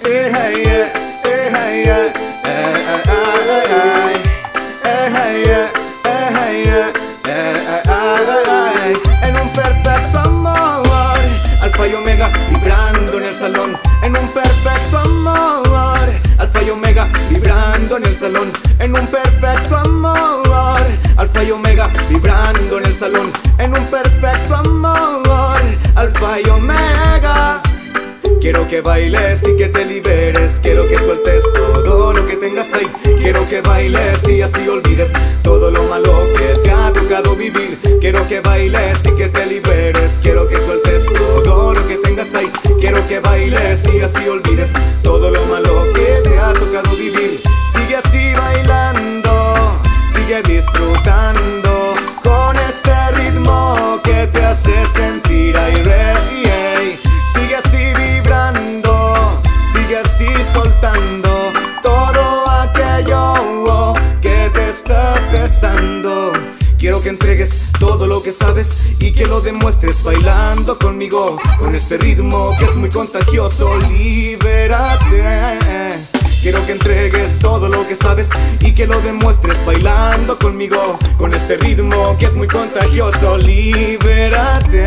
En un perfecto amor, alfa y omega vibrando en el salón. En un perfecto amor, alfa y omega vibrando en el salón. En un perfecto amor, alfa y omega vibrando en el salón. En un perfecto amor, alfa y omega. Quiero que bailes y que te liberes. Quiero que sueltes todo lo que tengas ahí. Quiero que bailes y así olvides todo lo malo que te ha tocado vivir. Quiero que bailes y que te liberes. Quiero que sueltes todo lo que tengas ahí. Quiero que bailes y así olvides todo lo malo que te ha tocado vivir. Sigue así bailando, sigue disfrutando con este ritmo que te hace sentir aire. Sigue así vibrando, sigue así soltando todo aquello que te está pesando. Quiero que entregues todo lo que sabes y que lo demuestres bailando conmigo, con este ritmo que es muy contagioso. Libérate. Quiero que entregues todo lo que sabes y que lo demuestres bailando conmigo, con este ritmo que es muy contagioso. Libérate.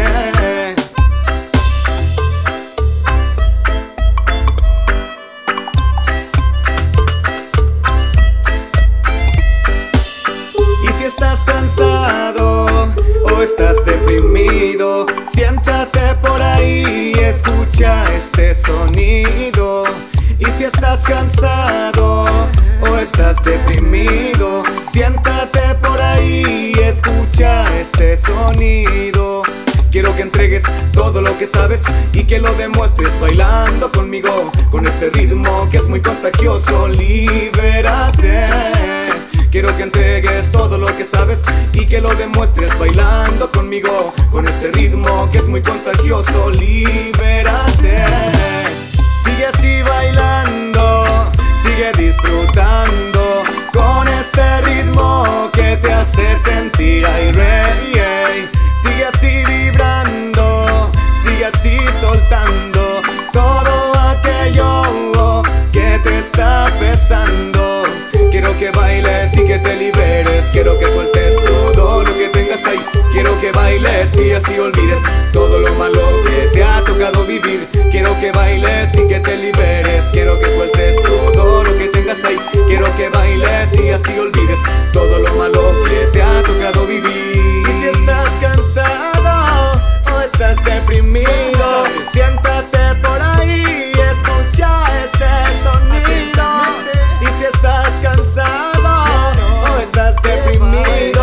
Estás cansado o estás deprimido, siéntate por ahí y escucha este sonido. Y si estás cansado o estás deprimido, siéntate por ahí y escucha este sonido. Quiero que entregues todo lo que sabes y que lo demuestres bailando conmigo, con este ritmo que es muy contagioso. Libérate. Quiero que entregues todo lo que sabes y que lo demuestres bailando conmigo, con este ritmo que es muy contagioso. Libérate. Sigue así bailando, sigue disfrutando con este ritmo que te hace sentir aire. Sigue así vibrando, sigue así soltando todo aquello que te está pesando. Quiero que bailes y que te liberes. Quiero que sueltes todo lo que tengas ahí. Quiero que bailes y así olvides todo lo malo que te ha tocado vivir. Quiero que bailes y que te liberes. Quiero que sueltes todo lo que tengas ahí. Quiero que bailes y así olvides todo lo malo que te ha tocado vivir. Y si estás cansado o estás deprimido, siéntate por ahí y escucha este sonido. Y si estás cansado o estás deprimido,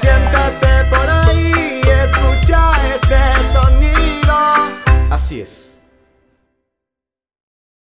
siéntate por ahí y escucha este sonido. Así es.